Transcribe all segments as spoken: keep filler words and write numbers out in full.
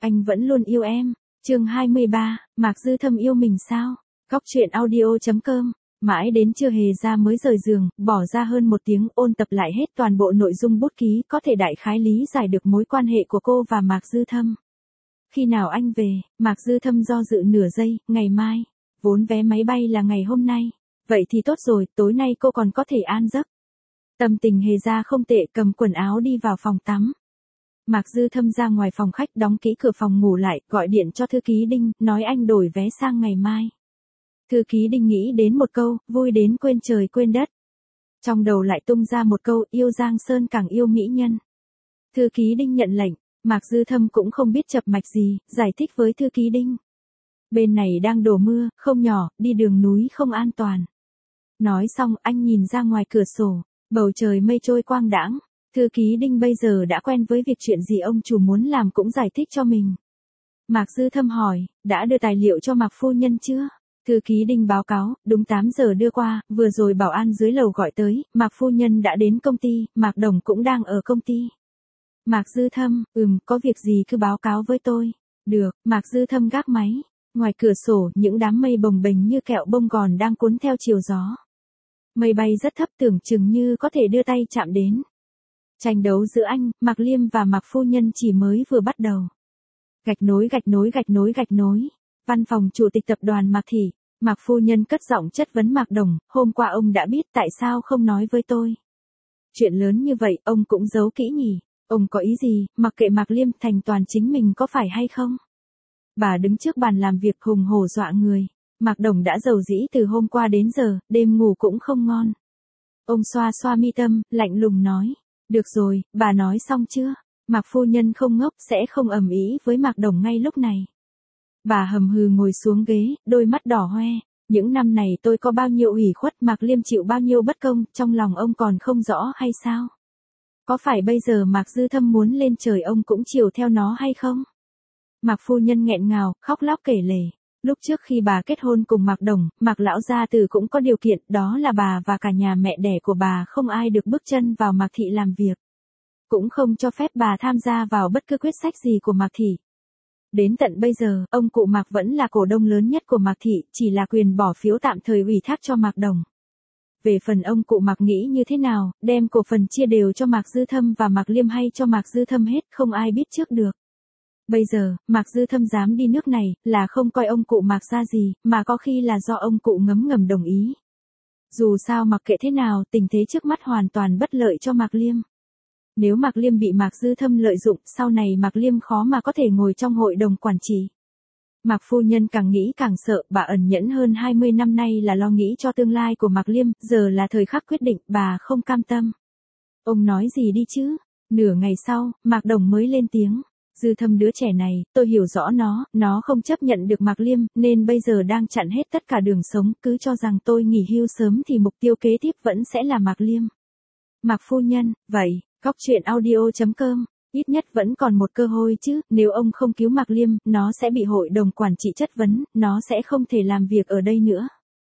anh vẫn luôn yêu em. Chương hai mươi ba, Mạc Dư Thâm yêu mình sao? Góc truyện audio chấm com. Mãi đến trưa Hề Gia mới rời giường, bỏ ra hơn một tiếng ôn tập lại hết toàn bộ nội dung bút ký, có thể đại khái lý giải được mối quan hệ của cô và Mạc Dư Thâm. Khi nào anh về? Mạc Dư Thâm do dự nửa giây, ngày mai. Vốn vé máy bay là ngày hôm nay. Vậy thì tốt rồi, tối nay cô còn có thể an giấc. Tâm tình Hề Gia không tệ, cầm quần áo đi vào phòng tắm. Mạc Dư Thâm ra ngoài phòng khách đóng kỹ cửa phòng ngủ lại, gọi điện cho thư ký Đinh, nói anh đổi vé sang ngày mai. Thư ký Đinh nghĩ đến một câu, vui đến quên trời quên đất. Trong đầu lại tung ra một câu, yêu Giang Sơn càng yêu mỹ nhân. Thư ký Đinh nhận lệnh, Mạc Dư Thâm cũng không biết chập mạch gì, giải thích với thư ký Đinh. Bên này đang đổ mưa, không nhỏ, đi đường núi không an toàn. Nói xong anh nhìn ra ngoài cửa sổ, bầu trời mây trôi quang đãng. Thư ký Đinh bây giờ đã quen với việc chuyện gì ông chủ muốn làm cũng giải thích cho mình. Mạc Dư Thâm hỏi, đã đưa tài liệu cho Mạc phu nhân chưa? Thư ký Đinh báo cáo, đúng tám giờ đưa qua, vừa rồi bảo an dưới lầu gọi tới, Mạc phu nhân đã đến công ty, Mạc Đồng cũng đang ở công ty. Mạc Dư Thâm, ừm, có việc gì cứ báo cáo với tôi. Được, Mạc Dư Thâm gác máy. Ngoài cửa sổ, những đám mây bồng bềnh như kẹo bông gòn đang cuốn theo chiều gió. Mây bay rất thấp tưởng chừng như có thể đưa tay chạm đến. Tranh đấu giữa anh, Mạc Liêm và Mạc phu nhân chỉ mới vừa bắt đầu. Gạch nối gạch nối gạch nối gạch nối. Văn phòng chủ tịch tập đoàn Mạc Thị, Mạc phu nhân cất giọng chất vấn Mạc Đồng, hôm qua ông đã biết tại sao không nói với tôi. Chuyện lớn như vậy ông cũng giấu kỹ nhỉ, ông có ý gì, mặc kệ Mạc Liêm thành toàn chính mình có phải hay không? Bà đứng trước bàn làm việc hùng hổ dọa người, Mạc Đồng đã rầu rĩ từ hôm qua đến giờ, đêm ngủ cũng không ngon. Ông xoa xoa mi tâm, lạnh lùng nói, được rồi, bà nói xong chưa? Mạc phu nhân không ngốc sẽ không ầm ĩ với Mạc Đồng ngay lúc này. Bà hầm hừ ngồi xuống ghế, đôi mắt đỏ hoe. Những năm này tôi có bao nhiêu ủy khuất, Mạc Liêm chịu bao nhiêu bất công, trong lòng ông còn không rõ hay sao? Có phải bây giờ Mạc Dư Thâm muốn lên trời ông cũng chiều theo nó hay không? Mạc phu nhân nghẹn ngào, khóc lóc kể lể. Lúc trước khi bà kết hôn cùng Mạc Đồng, Mạc lão gia tử cũng có điều kiện, đó là bà và cả nhà mẹ đẻ của bà không ai được bước chân vào Mạc Thị làm việc. Cũng không cho phép bà tham gia vào bất cứ quyết sách gì của Mạc Thị. Đến tận bây giờ, ông cụ Mạc vẫn là cổ đông lớn nhất của Mạc Thị, chỉ là quyền bỏ phiếu tạm thời ủy thác cho Mạc Đồng. Về phần ông cụ Mạc nghĩ như thế nào, đem cổ phần chia đều cho Mạc Dư Thâm và Mạc Liêm hay cho Mạc Dư Thâm hết, không ai biết trước được. Bây giờ, Mạc Dư Thâm dám đi nước này, là không coi ông cụ Mạc ra gì, mà có khi là do ông cụ ngấm ngầm đồng ý. Dù sao mặc kệ thế nào, tình thế trước mắt hoàn toàn bất lợi cho Mạc Liêm. Nếu Mạc Liêm bị Mạc Dư Thâm lợi dụng, sau này Mạc Liêm khó mà có thể ngồi trong hội đồng quản trị. Mạc phu nhân càng nghĩ càng sợ, bà ẩn nhẫn hơn hai mươi năm nay là lo nghĩ cho tương lai của Mạc Liêm, giờ là thời khắc quyết định, bà không cam tâm. Ông nói gì đi chứ? Nửa ngày sau, Mạc Đồng mới lên tiếng. Dư Thâm đứa trẻ này, tôi hiểu rõ nó, nó không chấp nhận được Mạc Liêm, nên bây giờ đang chặn hết tất cả đường sống, cứ cho rằng tôi nghỉ hưu sớm thì mục tiêu kế tiếp vẫn sẽ là Mạc Liêm. Mạc phu nhân, vậy, góc truyện audio chấm com, ít nhất vẫn còn một cơ hội chứ, nếu ông không cứu Mạc Liêm, nó sẽ bị hội đồng quản trị chất vấn, nó sẽ không thể làm việc ở đây nữa.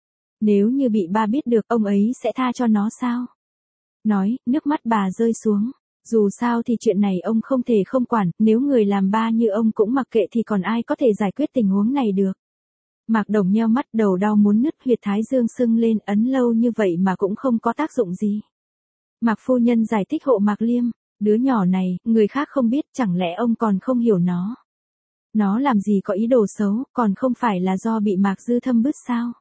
Nếu như bị ba biết được, ông ấy sẽ tha cho nó sao? Nói, nước mắt bà rơi xuống. Dù sao thì chuyện này ông không thể không quản, nếu người làm ba như ông cũng mặc kệ thì còn ai có thể giải quyết tình huống này được. Mạc Đồng nheo mắt, đầu đau muốn nứt, huyệt thái dương sưng lên, ấn lâu như vậy mà cũng không có tác dụng gì. Mạc phu nhân giải thích hộ Mạc Liêm, đứa nhỏ này, người khác không biết, chẳng lẽ ông còn không hiểu nó. Nó làm gì có ý đồ xấu, còn không phải là do bị Mạc Dư Thâm bứt sao.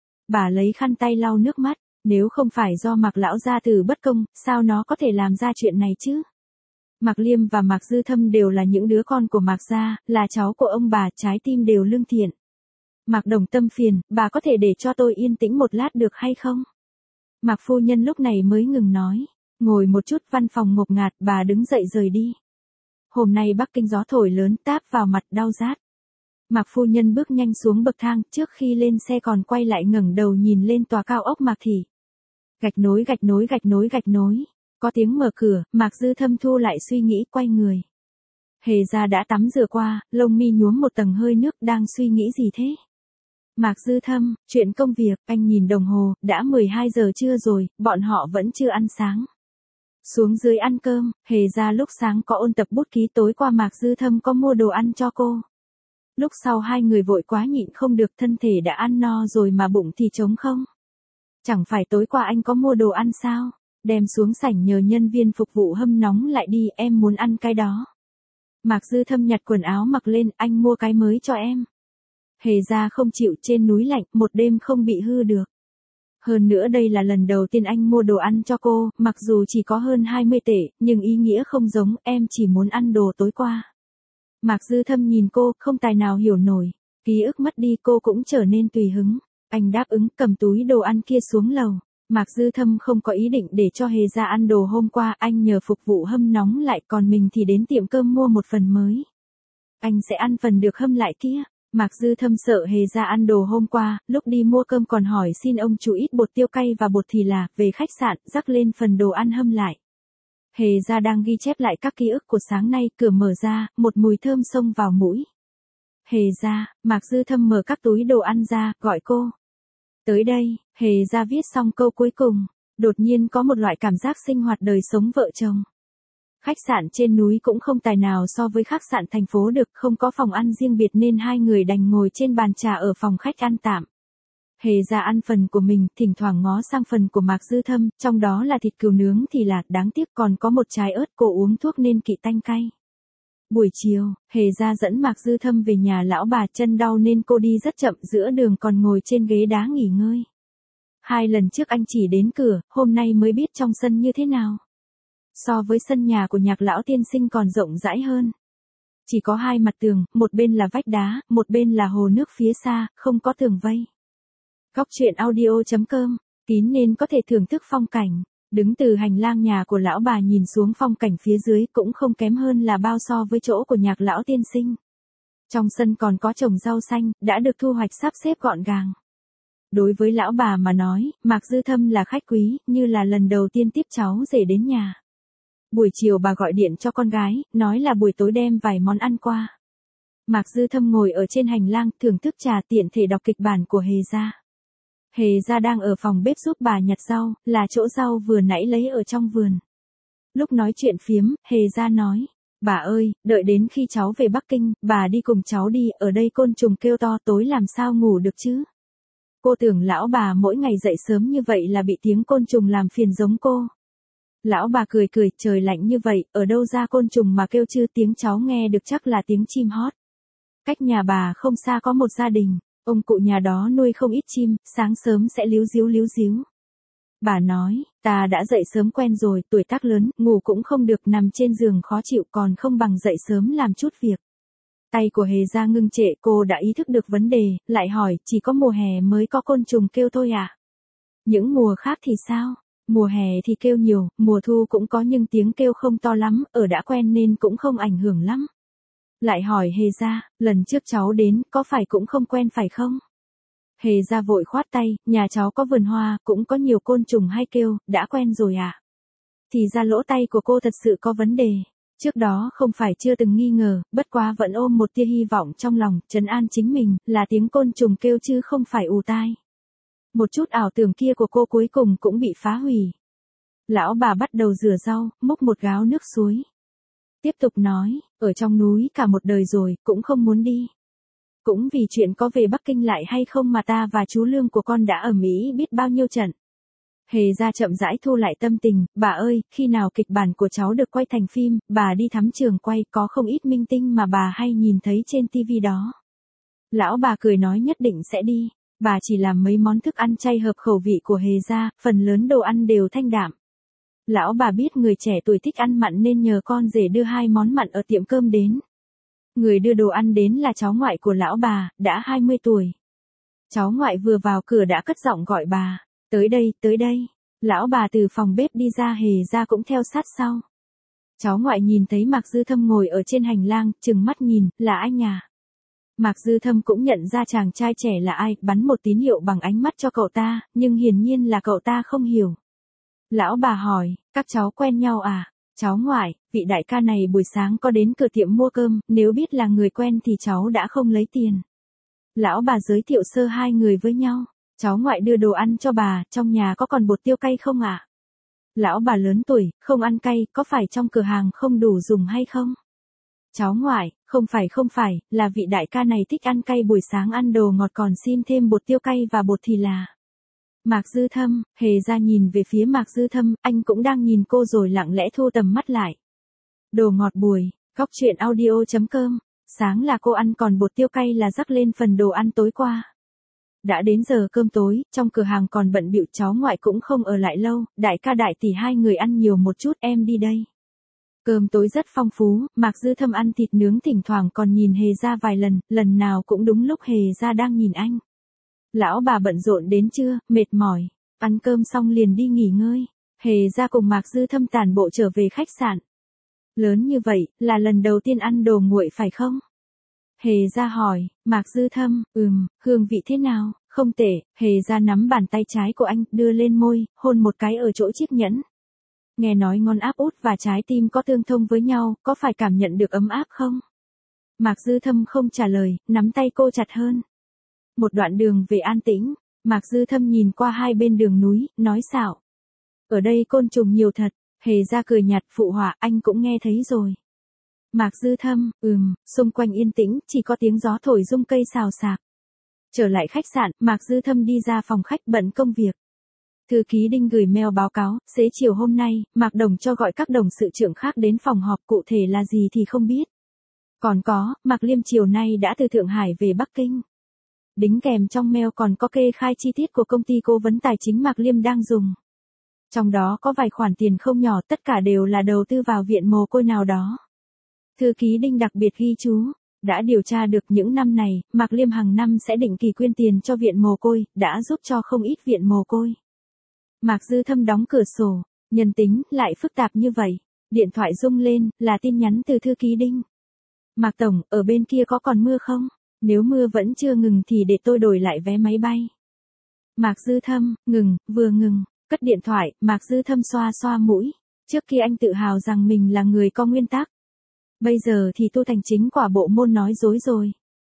Bà lấy khăn tay lau nước mắt. Nếu không phải do Mạc lão gia tử bất công, sao nó có thể làm ra chuyện này chứ? Mạc Liêm và Mạc Dư Thâm đều là những đứa con của Mạc gia, là cháu của ông bà, trái tim đều lương thiện. Mạc Đồng tâm phiền, bà có thể để cho tôi yên tĩnh một lát được hay không? Mạc phu nhân lúc này mới ngừng nói, ngồi một chút, văn phòng ngột ngạt, bà đứng dậy rời đi. Hôm nay Bắc Kinh gió thổi lớn, táp vào mặt đau rát. Mạc phu nhân bước nhanh xuống bậc thang, trước khi lên xe còn quay lại ngẩng đầu nhìn lên tòa cao ốc Mạc Thị. Gạch nối gạch nối gạch nối gạch nối. Có tiếng mở cửa, Mạc Dư Thâm thu lại suy nghĩ, quay người. Hề Gia đã tắm rửa qua, lông mi nhuốm một tầng hơi nước, đang suy nghĩ gì thế? Mạc Dư Thâm, chuyện công việc, anh nhìn đồng hồ, đã mười hai giờ trưa rồi, bọn họ vẫn chưa ăn sáng. Xuống dưới ăn cơm, Hề ra lúc sáng có ôn tập bút ký, tối qua Mạc Dư Thâm có mua đồ ăn cho cô. Lúc sau hai người vội quá nhịn không được, thân thể đã ăn no rồi mà bụng thì trống không. Chẳng phải tối qua anh có mua đồ ăn sao? Đem xuống sảnh nhờ nhân viên phục vụ hâm nóng lại đi, em muốn ăn cái đó. Mạc Dư Thâm nhặt quần áo mặc lên, anh mua cái mới cho em. Hề ra không chịu, trên núi lạnh, một đêm không bị hư được. Hơn nữa đây là lần đầu tiên anh mua đồ ăn cho cô, mặc dù chỉ có hơn hai mươi tệ, nhưng ý nghĩa không giống, em chỉ muốn ăn đồ tối qua. Mạc Dư Thâm nhìn cô, không tài nào hiểu nổi. Ký ức mất đi cô cũng trở nên tùy hứng. Anh đáp ứng, cầm túi đồ ăn kia xuống lầu. Mạc Dư Thâm không có ý định để cho Hề ra ăn đồ hôm qua, anh nhờ phục vụ hâm nóng lại, còn mình thì đến tiệm cơm mua một phần mới. Anh sẽ ăn phần được hâm lại kia. Mạc Dư Thâm sợ Hề ra ăn đồ hôm qua, lúc đi mua cơm còn hỏi xin ông chủ ít bột tiêu cay và bột thì là, về khách sạn, rắc lên phần đồ ăn hâm lại. Hề ra đang ghi chép lại các ký ức của sáng nay, cửa mở ra, một mùi thơm xông vào mũi. Hề ra, Mạc Dư Thâm mở các túi đồ ăn ra, gọi cô. Tới đây, Hề ra viết xong câu cuối cùng, đột nhiên có một loại cảm giác sinh hoạt đời sống vợ chồng. Khách sạn trên núi cũng không tài nào so với khách sạn thành phố được, không có phòng ăn riêng biệt nên hai người đành ngồi trên bàn trà ở phòng khách ăn tạm. Hề ra ăn phần của mình, thỉnh thoảng ngó sang phần của Mạc Dư Thâm, trong đó là thịt cừu nướng thì là, đáng tiếc còn có một trái ớt, cô uống thuốc nên kỵ tanh cay. Buổi chiều, Hề ra dẫn Mạc Dư Thâm về nhà lão bà, chân đau nên cô đi rất chậm, giữa đường còn ngồi trên ghế đá nghỉ ngơi. Hai lần trước anh chỉ đến cửa, hôm nay mới biết trong sân như thế nào. So với sân nhà của Nhạc lão tiên sinh còn rộng rãi hơn. Chỉ có hai mặt tường, một bên là vách đá, một bên là hồ nước phía xa, không có tường vây. Góc truyện audio chấm com, kín nên có thể thưởng thức phong cảnh. Đứng từ hành lang nhà của lão bà nhìn xuống phong cảnh phía dưới cũng không kém hơn là bao so với chỗ của Nhạc lão tiên sinh. Trong sân còn có trồng rau xanh, đã được thu hoạch sắp xếp gọn gàng. Đối với lão bà mà nói, Mạc Dư Thâm là khách quý, như là lần đầu tiên tiếp cháu rể đến nhà. Buổi chiều bà gọi điện cho con gái, nói là buổi tối đem vài món ăn qua. Mạc Dư Thâm ngồi ở trên hành lang, thưởng thức trà, tiện thể đọc kịch bản của Hề gia. Hề gia đang ở phòng bếp giúp bà nhặt rau, là chỗ rau vừa nãy lấy ở trong vườn. Lúc nói chuyện phiếm, Hề gia nói, bà ơi, đợi đến khi cháu về Bắc Kinh, bà đi cùng cháu đi, ở đây côn trùng kêu to tối làm sao ngủ được chứ. Cô tưởng lão bà mỗi ngày dậy sớm như vậy là bị tiếng côn trùng làm phiền giống cô. Lão bà cười cười, trời lạnh như vậy, ở đâu ra côn trùng mà kêu chứ, tiếng cháu nghe được chắc là tiếng chim hót. Cách nhà bà không xa có một gia đình, ông cụ nhà đó nuôi không ít chim, sáng sớm sẽ líu díu líu díu. Bà nói, ta đã dậy sớm quen rồi, tuổi tác lớn, ngủ cũng không được, nằm trên giường khó chịu còn không bằng dậy sớm làm chút việc. Tay của Hề gia ngưng trệ, cô đã ý thức được vấn đề, lại hỏi, chỉ có mùa hè mới có côn trùng kêu thôi à? Những mùa khác thì sao? Mùa hè thì kêu nhiều, mùa thu cũng có nhưng tiếng kêu không to lắm, ở đã quen nên cũng không ảnh hưởng lắm. Lại hỏi Hề gia, lần trước cháu đến, có phải cũng không quen phải không? Hề gia vội khoát tay, nhà cháu có vườn hoa, cũng có nhiều côn trùng hay kêu, đã quen rồi à? Thì ra lỗ tay của cô thật sự có vấn đề. Trước đó không phải chưa từng nghi ngờ, bất quá vẫn ôm một tia hy vọng trong lòng, trấn an chính mình, là tiếng côn trùng kêu chứ không phải ù tai. Một chút ảo tưởng kia của cô cuối cùng cũng bị phá hủy. Lão bà bắt đầu rửa rau, múc một gáo nước suối. Tiếp tục nói, ở trong núi cả một đời rồi, cũng không muốn đi. Cũng vì chuyện có về Bắc Kinh lại hay không mà ta và chú Lương của con đã ở Mỹ biết bao nhiêu trận. Hề gia chậm rãi thu lại tâm tình, bà ơi, khi nào kịch bản của cháu được quay thành phim, bà đi thăm trường quay, có không ít minh tinh mà bà hay nhìn thấy trên tivi đó. Lão bà cười nói nhất định sẽ đi, bà chỉ làm mấy món thức ăn chay hợp khẩu vị của Hề gia, phần lớn đồ ăn đều thanh đạm. Lão bà biết người trẻ tuổi thích ăn mặn nên nhờ con rể đưa hai món mặn ở tiệm cơm đến. Người đưa đồ ăn đến là cháu ngoại của lão bà, đã hai mươi tuổi. Cháu ngoại vừa vào cửa đã cất giọng gọi bà. Tới đây, tới đây. Lão bà từ phòng bếp đi ra, Hề gia cũng theo sát sau. Cháu ngoại nhìn thấy Mạc Dư Thâm ngồi ở trên hành lang, trừng mắt nhìn, là anh à? Mạc Dư Thâm cũng nhận ra chàng trai trẻ là ai, bắn một tín hiệu bằng ánh mắt cho cậu ta, nhưng hiển nhiên là cậu ta không hiểu. Lão bà hỏi, các cháu quen nhau à? Cháu ngoại, vị đại ca này buổi sáng có đến cửa tiệm mua cơm, nếu biết là người quen thì cháu đã không lấy tiền. Lão bà giới thiệu sơ hai người với nhau. Cháu ngoại đưa đồ ăn cho bà, trong nhà có còn bột tiêu cay không ạ? À? Lão bà lớn tuổi, không ăn cay, có phải trong cửa hàng không đủ dùng hay không? Cháu ngoại, không phải không phải, là vị đại ca này thích ăn cay, buổi sáng ăn đồ ngọt còn xin thêm bột tiêu cay và bột thì là. Mạc Dư Thâm, Hề ra nhìn về phía Mạc Dư Thâm, anh cũng đang nhìn cô rồi lặng lẽ thu tầm mắt lại. Đồ ngọt buổi, góc truyện audio.com, sáng là cô ăn còn bột tiêu cay là rắc lên phần đồ ăn tối qua. Đã đến giờ cơm tối, trong cửa hàng còn bận bịu, cháu ngoại cũng không ở lại lâu, đại ca đại tỷ hai người ăn nhiều một chút, em đi đây. Cơm tối rất phong phú, Mạc Dư Thâm ăn thịt nướng thỉnh thoảng còn nhìn Hề ra vài lần, lần nào cũng đúng lúc Hề ra đang nhìn anh. Lão bà bận rộn đến trưa, mệt mỏi, ăn cơm xong liền đi nghỉ ngơi. Hề ra cùng Mạc Dư Thâm tản bộ trở về khách sạn. Lớn như vậy, là lần đầu tiên ăn đồ nguội phải không? Hề ra hỏi, Mạc Dư Thâm, ừm, hương vị thế nào? Không tệ. Hề ra nắm bàn tay trái của anh, đưa lên môi, hôn một cái ở chỗ chiếc nhẫn. Nghe nói ngon, áp út và trái tim có tương thông với nhau, có phải cảm nhận được ấm áp không? Mạc Dư Thâm không trả lời, nắm tay cô chặt hơn. Một đoạn đường về an tĩnh, Mạc Dư Thâm nhìn qua hai bên đường núi, nói xạo. Ở đây côn trùng nhiều thật. Hề ra cười nhạt phụ họa, anh cũng nghe thấy rồi. Mạc Dư Thâm, ừm, xung quanh yên tĩnh, chỉ có tiếng gió thổi rung cây xào xạc. Trở lại khách sạn, Mạc Dư Thâm đi ra phòng khách bận công việc. Thư ký Đinh gửi mail báo cáo, xế chiều hôm nay, Mạc Đồng cho gọi các đồng sự trưởng khác đến phòng họp, cụ thể là gì thì không biết. Còn có, Mạc Liêm chiều nay đã từ Thượng Hải về Bắc Kinh. Đính kèm trong mail còn có kê khai chi tiết của công ty cố vấn tài chính Mạc Liêm đang dùng. Trong đó có vài khoản tiền không nhỏ, tất cả đều là đầu tư vào viện mồ côi nào đó. Thư ký Đinh đặc biệt ghi chú, đã điều tra được những năm này, Mạc Liêm hàng năm sẽ định kỳ quyên tiền cho viện mồ côi, đã giúp cho không ít viện mồ côi. Mạc Dư Thâm đóng cửa sổ, nhân tính lại phức tạp như vậy. Điện thoại rung lên, là tin nhắn từ thư ký Đinh. Mạc Tổng, ở bên kia có còn mưa không? Nếu mưa vẫn chưa ngừng thì để tôi đổi lại vé máy bay. Mạc Dư Thâm, ngừng, vừa ngừng. Cất điện thoại, Mạc Dư Thâm xoa xoa mũi. Trước kia anh tự hào rằng mình là người có nguyên tắc. Bây giờ thì tu thành chính quả bộ môn nói dối rồi.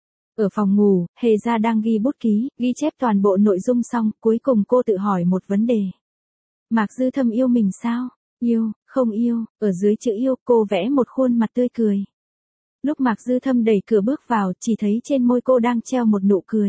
Ở phòng ngủ, Hề ra đang ghi bút ký, ghi chép toàn bộ nội dung xong, cuối cùng cô tự hỏi một vấn đề. Mạc Dư Thâm yêu mình sao? Yêu, không yêu, ở dưới chữ yêu, cô vẽ một khuôn mặt tươi cười. Lúc Mạc Dư Thâm đẩy cửa bước vào, chỉ thấy trên môi cô đang treo một nụ cười.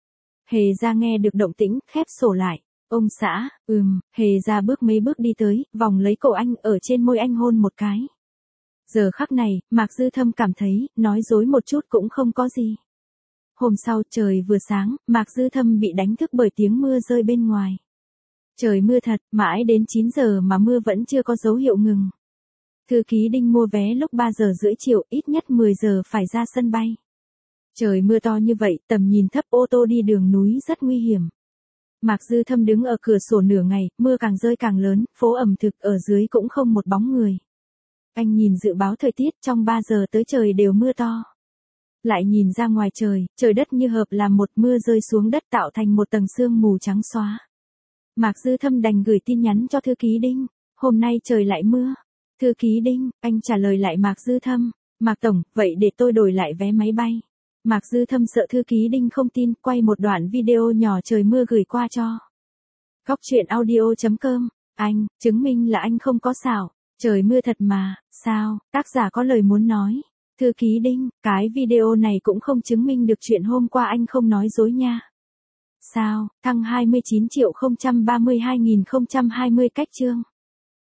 Hề ra nghe được động tĩnh, khép sổ lại. Ông xã, ừm, Hề ra bước mấy bước đi tới, vòng lấy cổ anh, ở trên môi anh hôn một cái. Giờ khắc này, Mạc Dư Thâm cảm thấy, nói dối một chút cũng không có gì. Hôm sau trời vừa sáng, Mạc Dư Thâm bị đánh thức bởi tiếng mưa rơi bên ngoài. Trời mưa thật, mãi đến chín giờ mà mưa vẫn chưa có dấu hiệu ngừng. Thư ký Đinh mua vé lúc ba giờ rưỡi chiều, ít nhất mười giờ phải ra sân bay. Trời mưa to như vậy, tầm nhìn thấp, ô tô đi đường núi rất nguy hiểm. Mạc Dư Thâm đứng ở cửa sổ nửa ngày, mưa càng rơi càng lớn, phố ẩm thực, ở dưới cũng không một bóng người. Anh nhìn dự báo thời tiết, trong ba giờ tới trời đều mưa to. Lại nhìn ra ngoài trời, trời đất như hợp làm một, mưa rơi xuống đất tạo thành một tầng sương mù trắng xóa. Mạc Dư Thâm đành gửi tin nhắn cho thư ký Đinh, hôm nay trời lại mưa. Thư ký Đinh, anh trả lời lại Mạc Dư Thâm, Mạc Tổng, vậy để tôi đổi lại vé máy bay. Mạc Dư Thâm sợ thư ký Đinh không tin, quay một đoạn video nhỏ trời mưa gửi qua cho. Góc truyện audio.com, anh, chứng minh là anh không có xảo, trời mưa thật mà, sao, tác giả có lời muốn nói. Thư ký Đinh, cái video này cũng không chứng minh được chuyện hôm qua anh không nói dối nha. Sao, thăng hai mươi chín triệu không trăm ba mươi hai nghìn không trăm hai mươi cách chương.